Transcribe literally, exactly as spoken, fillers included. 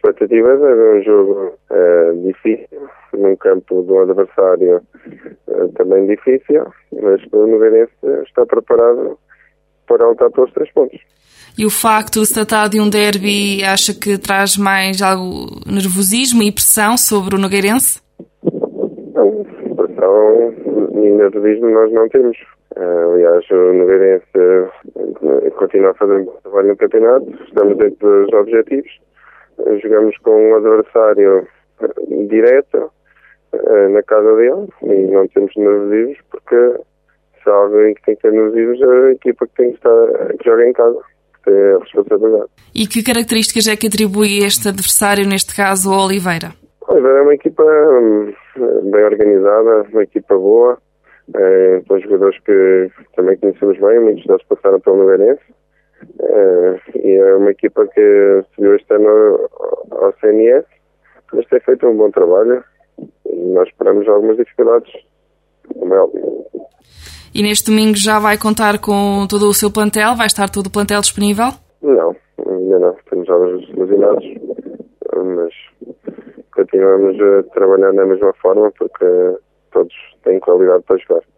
expectativas era um jogo uh, difícil, num campo de um adversário uh, também difícil, mas o Nogueirense está preparado para lutar pelos três pontos. E o facto de se tratar de um derby, acha que traz mais algo nervosismo e pressão sobre o Nogueirense? Não, pressão e nervosismo nós não temos. Uh, aliás, o Nogueirense uh, continua a fazer um bom trabalho no campeonato, estamos dentro dos objetivos, uh, jogamos com um adversário uh, direto uh, na casa dele e não temos nervosismos porque se há alguém que tem que ter nervosismos é a equipa que, tem que, estar, que joga em casa, que tem a responsabilidade. E que características é que atribui este adversário, neste caso, ao Oliveira? O Oliveira é uma equipa um, bem organizada, uma equipa boa. É, são jogadores que também conhecemos bem, muitos deles passaram pelo Nogueirense, é, e é uma equipa que subiu este ano ao, ao C N S, mas tem feito um bom trabalho e nós esperamos algumas dificuldades, como é óbvio. E neste domingo já vai contar com todo o seu plantel? Vai estar todo o plantel disponível? Não, ainda não, temos jogos lesionados, mas continuamos a trabalhar da mesma forma porque todos têm qualidade para jogar.